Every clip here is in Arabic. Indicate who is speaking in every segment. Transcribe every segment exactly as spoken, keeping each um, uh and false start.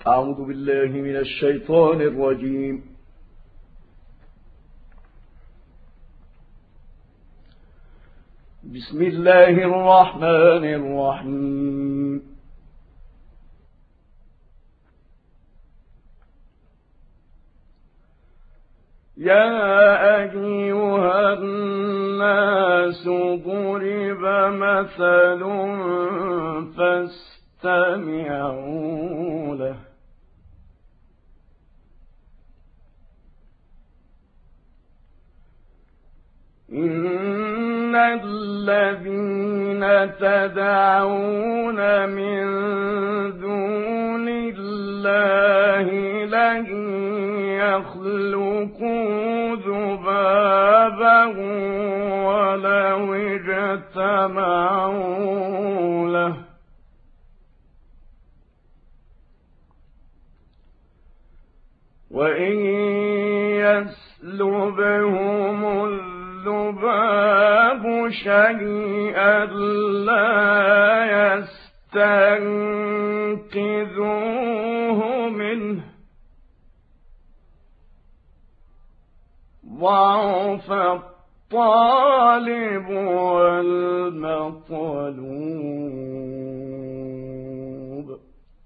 Speaker 1: أعوذ بالله من الشيطان الرجيم. بسم الله الرحمن الرحيم. يا أيها الناس ضرب مثل فاستمعوا له. إن الذين تدعون من دون الله لن يخلقوا ذبابا ولو اجتمعوا له وإن يسلبهم الذباب شيئا لا يستنقذوه منه ضعف الطالب والمطلوب.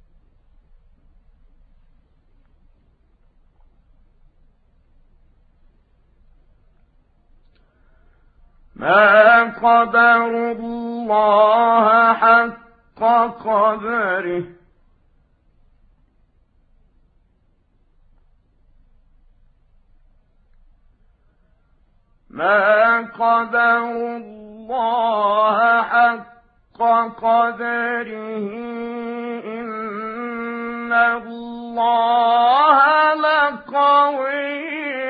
Speaker 1: ما قدروا الله حق قدره ما قدروا الله حق قدره إن الله لقوي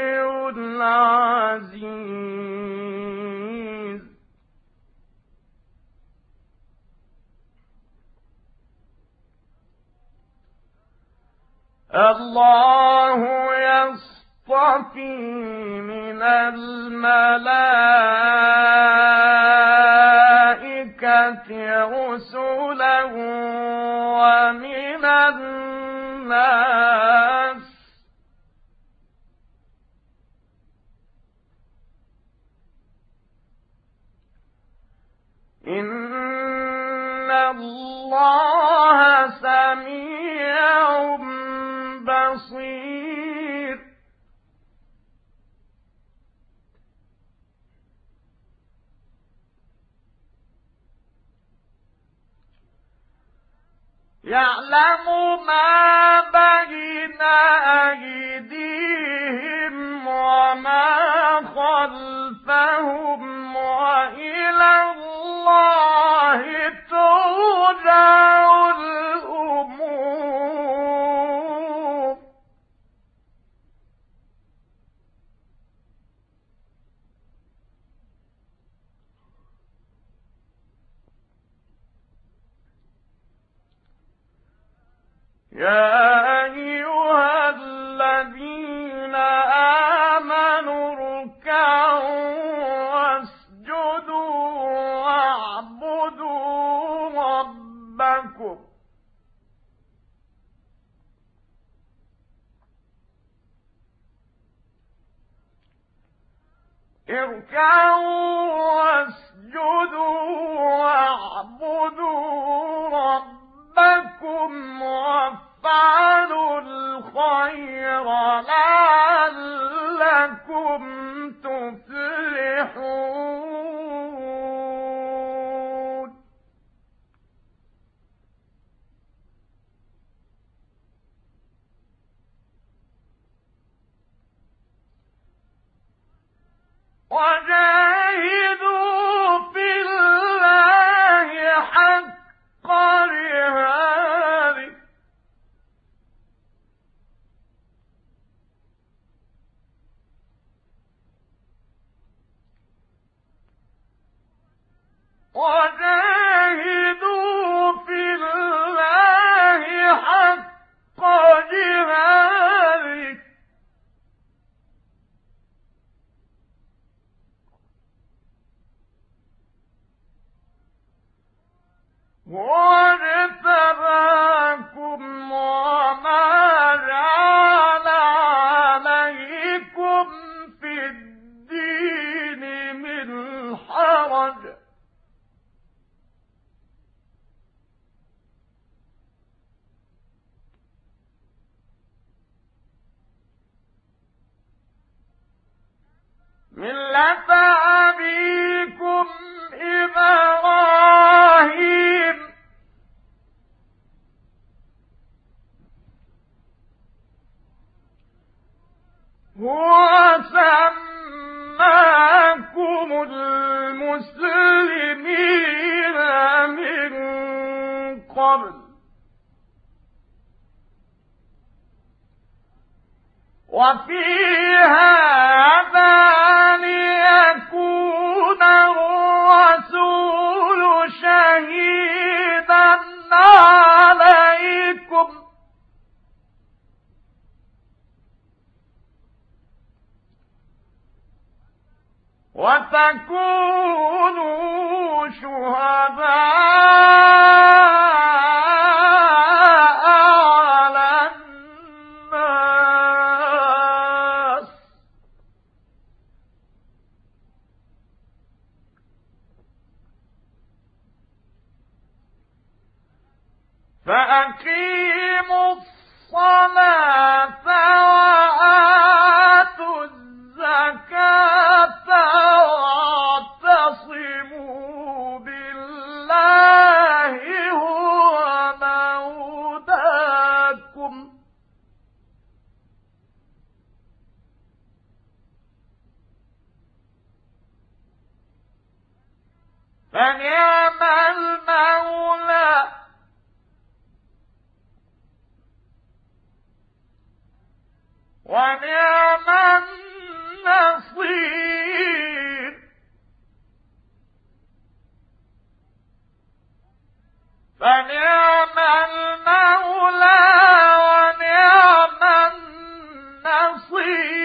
Speaker 1: عزيز. الله يصطفي من الملائكة رسلا ومن الناس إن الله سميع بصير. يعلم ما بين أيديهم وما خلفهم وإلى الله ترجع الأمور. يا أيها الذين آمنوا اركعوا واسجدوا واعبدوا ربكم اركعوا واسجدوا واعبدوا ربكم وافعلوا الخير لعلكم تفلحون. وجاهدوا في الله حق جهاده وجاهدوا في الله حق جهاده واجتباكم وما ملة أبيكم إبراهيم هو سماكم المسلمين من قبل وفي هذا ليكون الرسول شهيدا عليكم وتكونوا شهداء على الناس فأقيموا الصلاة وآتوا الزكاة واعتصموا بالله هو مولاكم فنعم المولى ونعم النصير فنعم المولى ونعم النصير